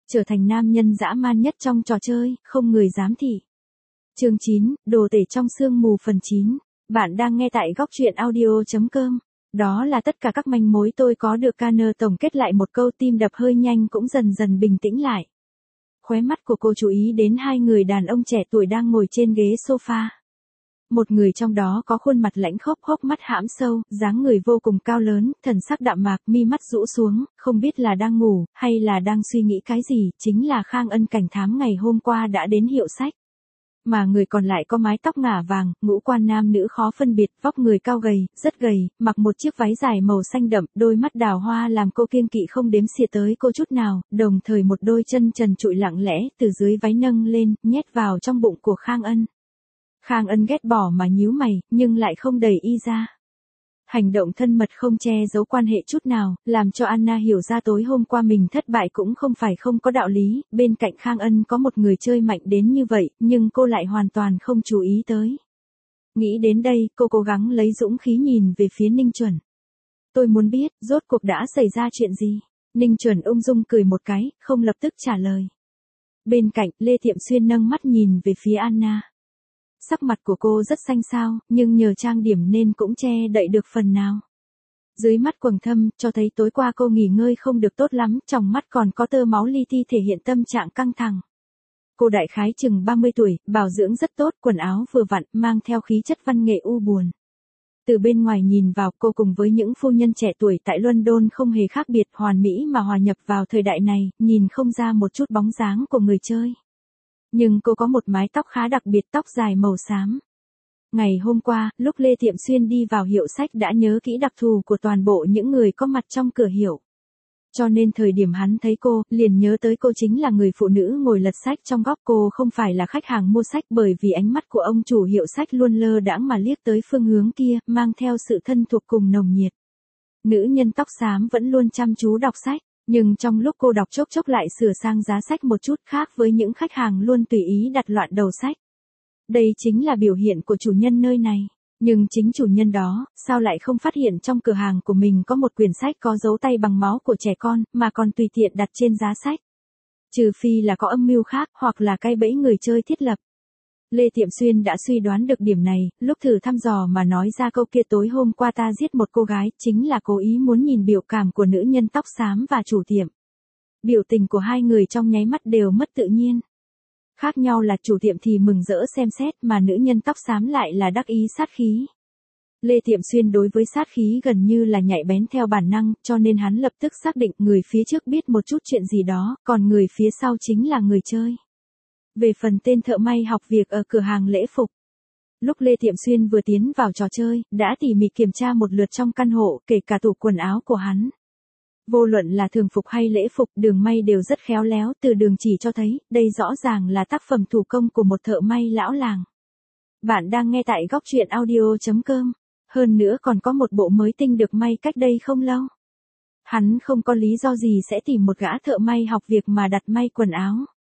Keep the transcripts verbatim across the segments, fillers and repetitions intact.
Trở thành nam nhân dã man nhất trong trò chơi, không người dám thị. Chương chín, đồ tể trong sương mù phần chín. Bạn đang nghe tại góc truyện audio chấm com. Đó là tất cả các manh mối tôi có được. Connor tổng kết lại một câu, tim đập hơi nhanh cũng dần dần bình tĩnh lại. Khóe mắt của cô chú ý đến hai người đàn ông trẻ tuổi đang ngồi trên ghế sofa. Một người trong đó có khuôn mặt lãnh khốc, hốc mắt hãm sâu, dáng người vô cùng cao lớn, thần sắc đạm mạc, mi mắt rũ xuống, không biết là đang ngủ, hay là đang suy nghĩ cái gì, chính là Khang Ân, cảnh thám ngày hôm qua đã đến hiệu sách. Mà người còn lại có mái tóc ngả vàng, ngũ quan nam nữ khó phân biệt, vóc người cao gầy, rất gầy, mặc một chiếc váy dài màu xanh đậm, đôi mắt đào hoa làm cô kiêng kỵ không đếm xỉa tới cô chút nào, đồng thời một đôi chân trần trụi lặng lẽ từ dưới váy nâng lên, nhét vào trong bụng của Khang Ân. Khang Ân ghét bỏ mà nhíu mày, nhưng lại không đẩy y ra. Hành động thân mật không che giấu quan hệ chút nào, làm cho Anna hiểu ra tối hôm qua mình thất bại cũng không phải không có đạo lý, bên cạnh Khang Ân có một người chơi mạnh đến như vậy, nhưng cô lại hoàn toàn không chú ý tới. Nghĩ đến đây, cô cố gắng lấy dũng khí nhìn về phía Ninh Chuẩn. Tôi muốn biết, rốt cuộc đã xảy ra chuyện gì? Ninh Chuẩn ung dung cười một cái, không lập tức trả lời. Bên cạnh, Lê Tiệm Xuyên nâng mắt nhìn về phía Anna. Sắc mặt của cô rất xanh xao, nhưng nhờ trang điểm nên cũng che đậy được phần nào. Dưới mắt quầng thâm, cho thấy tối qua cô nghỉ ngơi không được tốt lắm, trong mắt còn có tơ máu li ti thể hiện tâm trạng căng thẳng. Cô đại khái chừng ba mươi tuổi, bảo dưỡng rất tốt, quần áo vừa vặn, mang theo khí chất văn nghệ u buồn. Từ bên ngoài nhìn vào, cô cùng với những phu nhân trẻ tuổi tại London không hề khác biệt, hoàn mỹ mà hòa nhập vào thời đại này, nhìn không ra một chút bóng dáng của người chơi. Nhưng cô có một mái tóc khá đặc biệt, tóc dài màu xám. Ngày hôm qua, lúc Lê Tiệm Xuyên đi vào hiệu sách đã nhớ kỹ đặc thù của toàn bộ những người có mặt trong cửa hiệu. Cho nên thời điểm hắn thấy cô, liền nhớ tới cô chính là người phụ nữ ngồi lật sách trong góc. Cô không phải là khách hàng mua sách, bởi vì ánh mắt của ông chủ hiệu sách luôn lơ đãng mà liếc tới phương hướng kia, mang theo sự thân thuộc cùng nồng nhiệt. Nữ nhân tóc xám vẫn luôn chăm chú đọc sách. Nhưng trong lúc cô đọc chốc chốc lại sửa sang giá sách một chút, khác với những khách hàng luôn tùy ý đặt loạn đầu sách. Đây chính là biểu hiện của chủ nhân nơi này. Nhưng chính chủ nhân đó, sao lại không phát hiện trong cửa hàng của mình có một quyển sách có dấu tay bằng máu của trẻ con, mà còn tùy tiện đặt trên giá sách. Trừ phi là có âm mưu khác, hoặc là cái bẫy người chơi thiết lập. Lê Tiệm Xuyên đã suy đoán được điểm này, lúc thử thăm dò mà nói ra câu kia tối hôm qua ta giết một cô gái, chính là cố ý muốn nhìn biểu cảm của nữ nhân tóc xám và chủ tiệm. Biểu tình của hai người trong nháy mắt đều mất tự nhiên. Khác nhau là chủ tiệm thì mừng rỡ xem xét, mà nữ nhân tóc xám lại là đắc ý sát khí. Lê Tiệm Xuyên đối với sát khí gần như là nhạy bén theo bản năng, cho nên hắn lập tức xác định người phía trước biết một chút chuyện gì đó, còn người phía sau chính là người chơi. Về phần tên thợ may học việc ở cửa hàng lễ phục. Lúc Lê Tiệm Xuyên vừa tiến vào trò chơi, đã tỉ mỉ kiểm tra một lượt trong căn hộ, kể cả tủ quần áo của hắn. Vô luận là thường phục hay lễ phục, đường may đều rất khéo léo, từ đường chỉ cho thấy, đây rõ ràng là tác phẩm thủ công của một thợ may lão làng. Bạn đang nghe tại góc truyện audio chấm com. Hơn nữa còn có một bộ mới tinh được may cách đây không lâu. Hắn không có lý do gì sẽ tìm một gã thợ may học việc mà đặt may quần áo.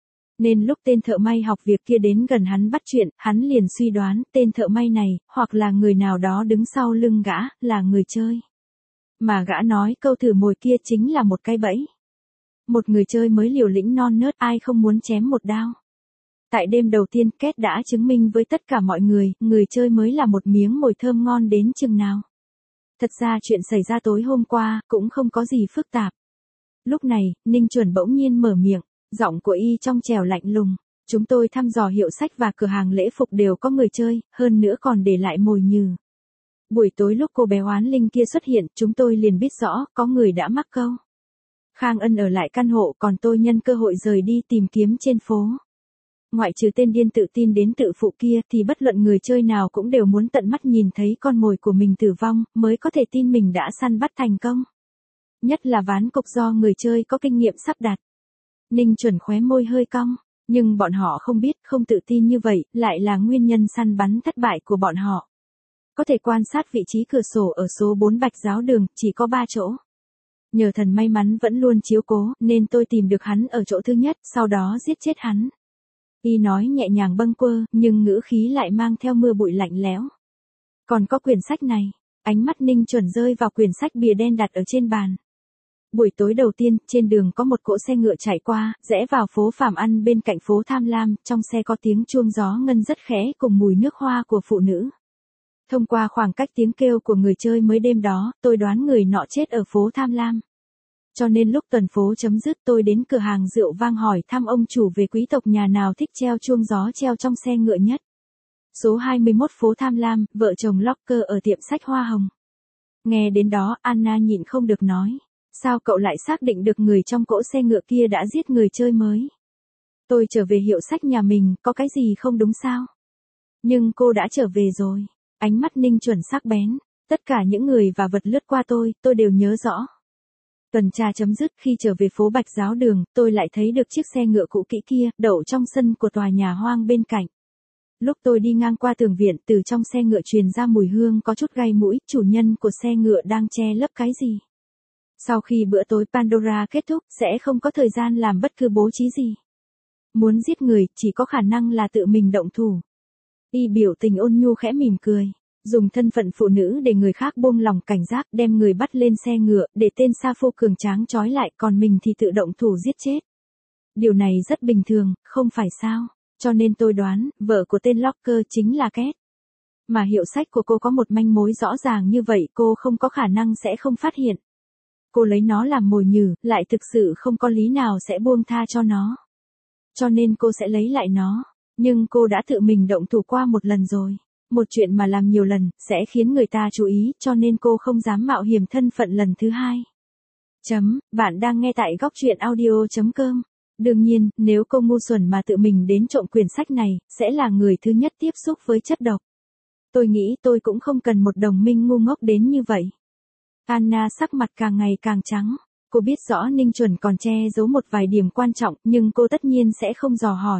Nên lúc tên thợ may học việc kia đến gần hắn bắt chuyện, hắn liền suy đoán, tên thợ may này, hoặc là người nào đó đứng sau lưng gã, là người chơi. Mà gã nói câu thử mồi kia chính là một cái bẫy. Một người chơi mới liều lĩnh non nớt, ai không muốn chém một đao. Tại đêm đầu tiên, Kết đã chứng minh với tất cả mọi người, người chơi mới là một miếng mồi thơm ngon đến chừng nào. Thật ra chuyện xảy ra tối hôm qua, cũng không có gì phức tạp. Lúc này, Ninh Chuẩn bỗng nhiên mở miệng. Giọng của y trong trẻo lạnh lùng. Chúng tôi thăm dò hiệu sách và cửa hàng lễ phục đều có người chơi, hơn nữa còn để lại mồi nhừ. Buổi tối lúc cô bé oán linh kia xuất hiện, chúng tôi liền biết rõ, có người đã mắc câu. Khang Ân ở lại căn hộ, còn tôi nhân cơ hội rời đi tìm kiếm trên phố. Ngoại trừ tên điên tự tin đến tự phụ kia, thì bất luận người chơi nào cũng đều muốn tận mắt nhìn thấy con mồi của mình tử vong, mới có thể tin mình đã săn bắt thành công. Nhất là ván cục do người chơi có kinh nghiệm sắp đặt. Ninh Chuẩn khóe môi hơi cong, nhưng bọn họ không biết, không tự tin như vậy, lại là nguyên nhân săn bắn thất bại của bọn họ. Có thể quan sát vị trí cửa sổ ở số bốn Bạch Giáo Đường, chỉ có ba chỗ. Nhờ thần may mắn vẫn luôn chiếu cố, nên tôi tìm được hắn ở chỗ thứ nhất, sau đó giết chết hắn. Y nói nhẹ nhàng bâng quơ, nhưng ngữ khí lại mang theo mưa bụi lạnh lẽo. Còn có quyển sách này, ánh mắt Ninh Chuẩn rơi vào quyển sách bìa đen đặt ở trên bàn. Buổi tối đầu tiên, trên đường có một cỗ xe ngựa chạy qua, rẽ vào phố Phạm Ăn bên cạnh phố Tham Lam, trong xe có tiếng chuông gió ngân rất khẽ cùng mùi nước hoa của phụ nữ. Thông qua khoảng cách tiếng kêu của người chơi mới đêm đó, tôi đoán người nọ chết ở phố Tham Lam. Cho nên lúc tuần phố chấm dứt tôi đến cửa hàng rượu vang hỏi thăm ông chủ về quý tộc nhà nào thích treo chuông gió treo trong xe ngựa nhất. Số hai mươi mốt phố Tham Lam, vợ chồng Locker ở tiệm sách Hoa Hồng. Nghe đến đó, Anna nhịn không được nói. Sao cậu lại xác định được người trong cỗ xe ngựa kia đã giết người chơi mới? Tôi trở về hiệu sách nhà mình, có cái gì không đúng sao? Nhưng cô đã trở về rồi. Ánh mắt Ninh Chuẩn sắc bén. Tất cả những người và vật lướt qua tôi, tôi đều nhớ rõ. Tuần tra chấm dứt khi trở về phố Bạch Giáo Đường, tôi lại thấy được chiếc xe ngựa cũ kỹ kia, đậu trong sân của tòa nhà hoang bên cạnh. Lúc tôi đi ngang qua tường viện, từ trong xe ngựa truyền ra mùi hương có chút gai mũi, chủ nhân của xe ngựa đang che lấp cái gì? Sau khi bữa tối Pandora kết thúc, sẽ không có thời gian làm bất cứ bố trí gì. Muốn giết người, chỉ có khả năng là tự mình động thủ. Y biểu tình ôn nhu khẽ mỉm cười. Dùng thân phận phụ nữ để người khác buông lòng cảnh giác, đem người bắt lên xe ngựa, để tên sa phô cường tráng trói lại, còn mình thì tự động thủ giết chết. Điều này rất bình thường, không phải sao? Cho nên tôi đoán, vợ của tên Locker chính là Kate. Mà hiệu sách của cô có một manh mối rõ ràng như vậy, cô không có khả năng sẽ không phát hiện. Cô lấy nó làm mồi nhử, lại thực sự không có lý nào sẽ buông tha cho nó. Cho nên cô sẽ lấy lại nó. Nhưng cô đã tự mình động thủ qua một lần rồi. Một chuyện mà làm nhiều lần, sẽ khiến người ta chú ý, cho nên cô không dám mạo hiểm thân phận lần thứ hai. Chấm, bạn đang nghe tại góc truyện audio chấm com. Đương nhiên, nếu cô ngu xuẩn mà tự mình đến trộm quyển sách này, sẽ là người thứ nhất tiếp xúc với chất độc. Tôi nghĩ tôi cũng không cần một đồng minh ngu ngốc đến như vậy. Anna sắc mặt càng ngày càng trắng. Cô biết rõ Ninh Chuẩn còn che giấu một vài điểm quan trọng, nhưng cô tất nhiên sẽ không dò hỏi.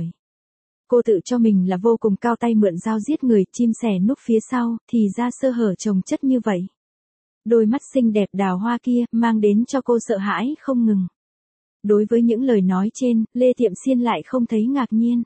Cô tự cho mình là vô cùng cao tay mượn dao giết người, chim sẻ núp phía sau, thì ra sơ hở chồng chất như vậy. Đôi mắt xinh đẹp đào hoa kia, mang đến cho cô sợ hãi không ngừng. Đối với những lời nói trên, Lê Tiệm Xiên lại không thấy ngạc nhiên.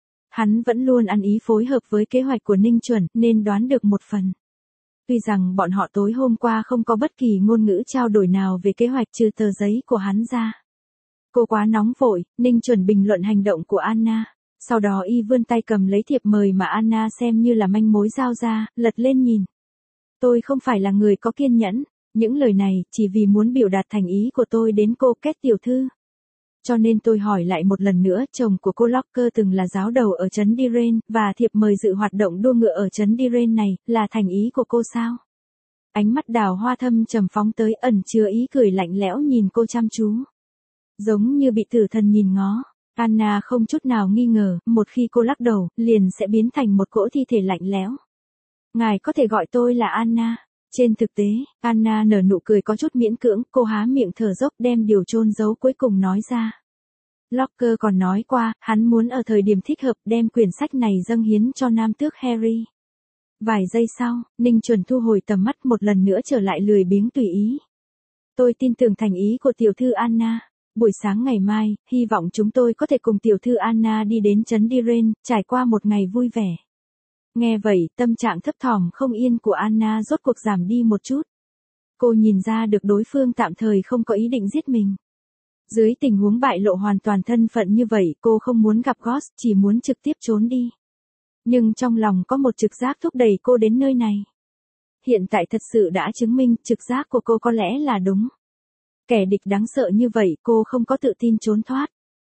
Hắn vẫn luôn ăn ý phối hợp với kế hoạch của Ninh Chuẩn, nên đoán được một phần. Tuy rằng bọn họ tối hôm qua không có bất kỳ ngôn ngữ trao đổi nào về kế hoạch trừ tờ giấy của hắn ra. Cô quá nóng vội, Ninh Chuẩn bình luận hành động của Anna. Sau đó y vươn tay cầm lấy thiệp mời mà Anna xem như là manh mối giao ra, lật lên nhìn. Tôi không phải là người có kiên nhẫn, những lời này chỉ vì muốn biểu đạt thành ý của tôi đến cô Kết tiểu thư. Cho nên tôi hỏi lại một lần nữa, chồng của cô Locker từng là giáo đầu ở trấn Diren, và thiệp mời dự hoạt động đua ngựa ở trấn Diren này, là thành ý của cô sao? Ánh mắt đào hoa thâm trầm phóng tới, ẩn chứa ý cười lạnh lẽo nhìn cô chăm chú. Giống như bị tử thần nhìn ngó. Anna không chút nào nghi ngờ, một khi cô lắc đầu, liền sẽ biến thành một cỗ thi thể lạnh lẽo. Ngài có thể gọi tôi là Anna. Trên thực tế, Anna nở nụ cười có chút miễn cưỡng, cô há miệng thở dốc đem điều chôn giấu cuối cùng nói ra. Locker còn nói qua, hắn muốn ở thời điểm thích hợp đem quyển sách này dâng hiến cho nam tước Harry. Vài giây sau, Ninh Chuẩn thu hồi tầm mắt một lần nữa trở lại lười biếng tùy ý. Tôi tin tưởng thành ý của tiểu thư Anna. Buổi sáng ngày mai, hy vọng chúng tôi có thể cùng tiểu thư Anna đi đến trấn Diren, trải qua một ngày vui vẻ. Nghe vậy, tâm trạng thấp thỏm không yên của Anna rốt cuộc giảm đi một chút. Cô nhìn ra được đối phương tạm thời không có ý định giết mình. Dưới tình huống bại lộ hoàn toàn thân phận như vậy, cô không muốn gặp Ghost, chỉ muốn trực tiếp trốn đi. Nhưng trong lòng có một trực giác thúc đẩy cô đến nơi này. Hiện tại thật sự đã chứng minh trực giác của cô có lẽ là đúng. Kẻ địch đáng sợ như vậy, cô không có tự tin trốn thoát.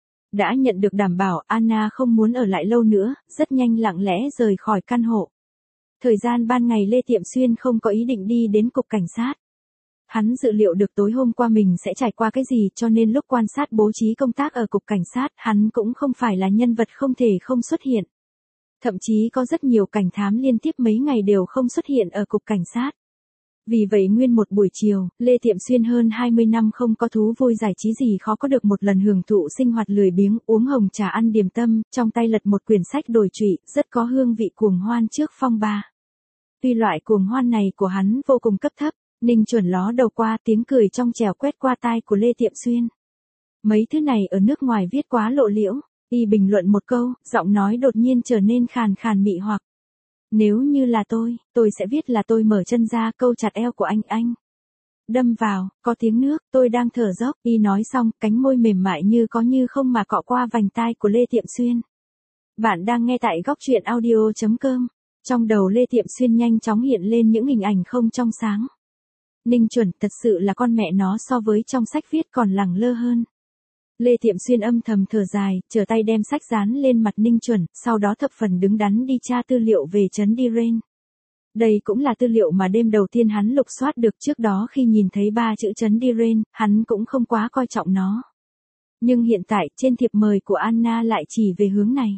Đã nhận được đảm bảo, Anna không muốn ở lại lâu nữa, rất nhanh lặng lẽ rời khỏi căn hộ. Thời gian ban ngày Lê Tiệm Xuyên không có ý định đi đến cục cảnh sát. Hắn dự liệu được tối hôm qua mình sẽ trải qua cái gì, cho nên lúc quan sát bố trí công tác ở cục cảnh sát, hắn cũng không phải là nhân vật không thể không xuất hiện. Thậm chí có rất nhiều cảnh thám liên tiếp mấy ngày đều không xuất hiện ở cục cảnh sát. Vì vậy nguyên một buổi chiều, Lê Tiệm Xuyên hơn hai mươi năm không có thú vui giải trí gì khó có được một lần hưởng thụ sinh hoạt lười biếng, uống hồng trà ăn điềm tâm, trong tay lật một quyển sách đồi trụy, rất có hương vị cuồng hoan trước phong ba. Tuy loại cuồng hoan này của hắn vô cùng cấp thấp, Ninh Chuẩn ló đầu qua, tiếng cười trong trẻo quét qua tai của Lê Tiệm Xuyên. Mấy thứ này ở nước ngoài viết quá lộ liễu, y bình luận một câu, giọng nói đột nhiên trở nên khàn khàn mị hoặc. Nếu như là tôi, tôi sẽ viết là tôi mở chân ra câu chặt eo của anh anh. đâm vào, có tiếng nước, tôi đang thở dốc, y nói xong, cánh môi mềm mại như có như không mà cọ qua vành tai của Lê Tiệm Xuyên. Bạn đang nghe tại góc truyện audio.com. Trong đầu Lê Tiệm Xuyên nhanh chóng hiện lên những hình ảnh không trong sáng. Ninh Chuẩn thật sự là con mẹ nó so với trong sách viết còn lẳng lơ hơn. Lê Tiệm Xuyên âm thầm thở dài, trở tay đem sách dán lên mặt Ninh Chuẩn, sau đó thập phần đứng đắn đi tra tư liệu về trấn Diren. Đây cũng là tư liệu mà đêm đầu tiên hắn lục soát được. Trước đó khi nhìn thấy ba chữ trấn Diren, hắn cũng không quá coi trọng nó. Nhưng hiện tại, trên thiệp mời của Anna lại chỉ về hướng này.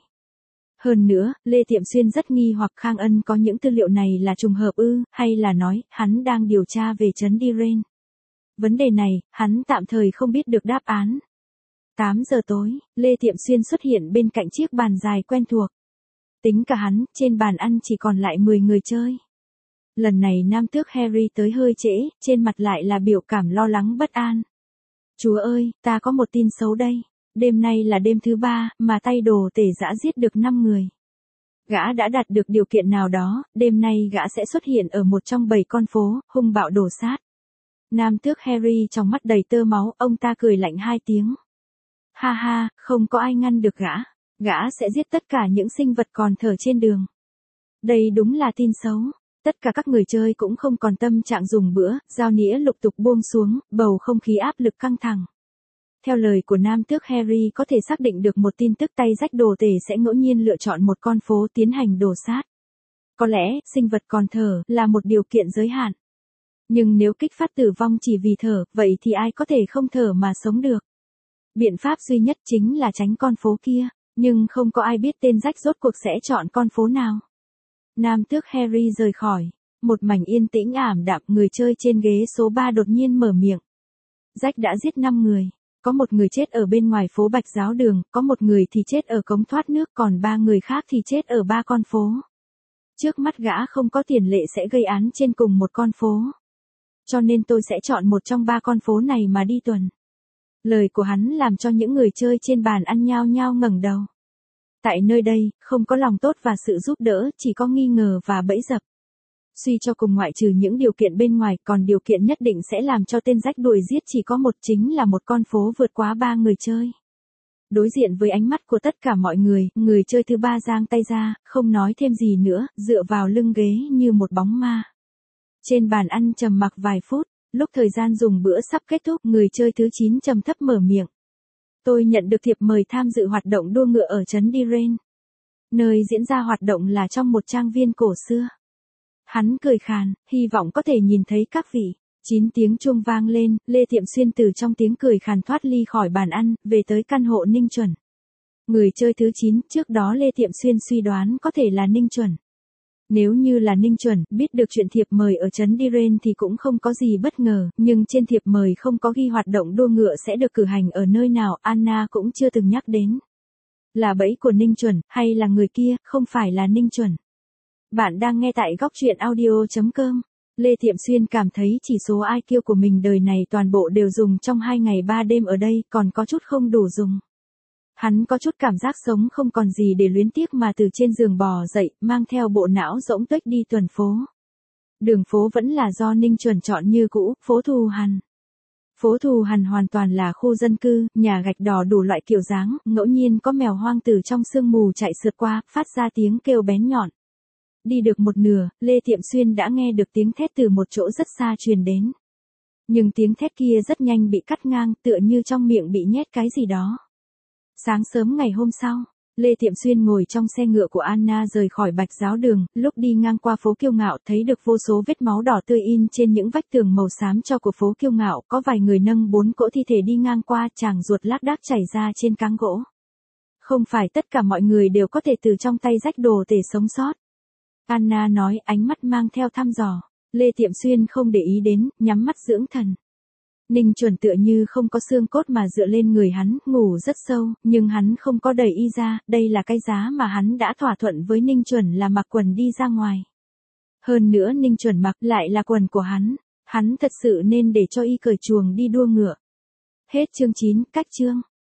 Hơn nữa, Lê Tiệm Xuyên rất nghi hoặc Khang Ân có những tư liệu này là trùng hợp ư, hay là nói, hắn đang điều tra về trấn Diren. Vấn đề này, hắn tạm thời không biết được đáp án. tám giờ tối, Lê Tiệm Xuyên xuất hiện bên cạnh chiếc bàn dài quen thuộc. Tính cả hắn, trên bàn ăn chỉ còn lại mười người chơi. Lần này nam tước Harry tới hơi trễ, trên mặt lại là biểu cảm lo lắng bất an. Chúa ơi, ta có một tin xấu đây. Đêm nay là đêm thứ ba, mà tay đồ tể dã giết được năm người. Gã đã đạt được điều kiện nào đó, đêm nay gã sẽ xuất hiện ở một trong bảy con phố, hung bạo đổ sát. Nam tước Harry trong mắt đầy tơ máu, ông ta cười lạnh hai tiếng. Ha ha, không có ai ngăn được gã. Gã sẽ giết tất cả những sinh vật còn thở trên đường. Đây đúng là tin xấu. Tất cả các người chơi cũng không còn tâm trạng dùng bữa, dao nĩa lục tục buông xuống, bầu không khí áp lực căng thẳng. Theo lời của nam tước Harry có thể xác định được một tin tức tay rách đồ tể sẽ ngẫu nhiên lựa chọn một con phố tiến hành đổ sát. Có lẽ, sinh vật còn thở là một điều kiện giới hạn. Nhưng nếu kích phát tử vong chỉ vì thở, vậy thì ai có thể không thở mà sống được? Biện pháp duy nhất chính là tránh con phố kia, nhưng không có ai biết tên rách rốt cuộc sẽ chọn con phố nào. Nam tước Harry rời khỏi. Một mảnh yên tĩnh ảm đạm, người chơi trên ghế số ba đột nhiên mở miệng. Rách đã giết năm người. Có một người chết ở bên ngoài phố Bạch Giáo Đường, có một người thì chết ở cống thoát nước, còn ba người khác thì chết ở ba con phố. Trước mắt gã không có tiền lệ sẽ gây án trên cùng một con phố. Cho nên tôi sẽ chọn một trong ba con phố này mà đi tuần. Lời của hắn làm cho những người chơi trên bàn ăn nhao nhao ngẩng đầu. Tại nơi đây, không có lòng tốt và sự giúp đỡ, chỉ có nghi ngờ và bẫy dập. Suy cho cùng ngoại trừ những điều kiện bên ngoài, còn điều kiện nhất định sẽ làm cho tên rách đuổi giết chỉ có một, chính là một con phố vượt quá ba người chơi. Đối diện với ánh mắt của tất cả mọi người, người chơi thứ ba giang tay ra, không nói thêm gì nữa, dựa vào lưng ghế như một bóng ma. Trên bàn ăn trầm mặc vài phút, lúc thời gian dùng bữa sắp kết thúc, người chơi thứ chín trầm thấp mở miệng. Tôi nhận được thiệp mời tham dự hoạt động đua ngựa ở trấn Diren. Nơi diễn ra hoạt động là trong một trang viên cổ xưa. Hắn cười khàn, hy vọng có thể nhìn thấy các vị. Chín tiếng chuông vang lên, Lê Tiệm Xuyên từ trong tiếng cười khàn thoát ly khỏi bàn ăn, về tới căn hộ Ninh Chuẩn. Người chơi thứ chín, trước đó Lê Tiệm Xuyên suy đoán có thể là Ninh Chuẩn. Nếu như là Ninh Chuẩn, biết được chuyện thiệp mời ở trấn Diren thì cũng không có gì bất ngờ, nhưng trên thiệp mời không có ghi hoạt động đua ngựa sẽ được cử hành ở nơi nào, Anna cũng chưa từng nhắc đến. Là bẫy của Ninh Chuẩn, hay là người kia, không phải là Ninh Chuẩn. Bạn đang nghe tại góc truyện audio.com. Lê Tiệm Xuyên cảm thấy chỉ số i kiu của mình đời này toàn bộ đều dùng trong hai ngày ba đêm ở đây, còn có chút không đủ dùng. Hắn có chút cảm giác sống không còn gì để luyến tiếc mà từ trên giường bò dậy, mang theo bộ não rỗng tuếch đi tuần phố. Đường phố vẫn là do Ninh Chuẩn chọn như cũ, phố Thù Hằn. Phố Thù Hằn hoàn toàn là khu dân cư, nhà gạch đỏ đủ loại kiểu dáng, ngẫu nhiên có mèo hoang từ trong sương mù chạy sượt qua, phát ra tiếng kêu bén nhọn. Đi được một nửa, Lê Tiệm Xuyên đã nghe được tiếng thét từ một chỗ rất xa truyền đến. Nhưng tiếng thét kia rất nhanh bị cắt ngang, tựa như trong miệng bị nhét cái gì đó. Sáng sớm ngày hôm sau, Lê Tiệm Xuyên ngồi trong xe ngựa của Anna rời khỏi Bạch Giáo Đường, lúc đi ngang qua phố Kiêu Ngạo thấy được vô số vết máu đỏ tươi in trên những vách tường màu xám cho của phố Kiêu Ngạo, có vài người nâng bốn cỗ thi thể đi ngang qua, tràng ruột lác đác chảy ra trên cáng gỗ. Không phải tất cả mọi người đều có thể từ trong tay rách đồ tể sống sót. Anna nói, ánh mắt mang theo thăm dò. Lê Tiệm Xuyên không để ý đến, nhắm mắt dưỡng thần. Ninh Chuẩn tựa như không có xương cốt mà dựa lên người hắn, ngủ rất sâu, nhưng hắn không có đẩy y ra, đây là cái giá mà hắn đã thỏa thuận với Ninh Chuẩn là mặc quần đi ra ngoài. Hơn nữa Ninh Chuẩn mặc lại là quần của hắn, hắn thật sự nên để cho y cởi chuồng đi đua ngựa. Hết chương chín, cách chương.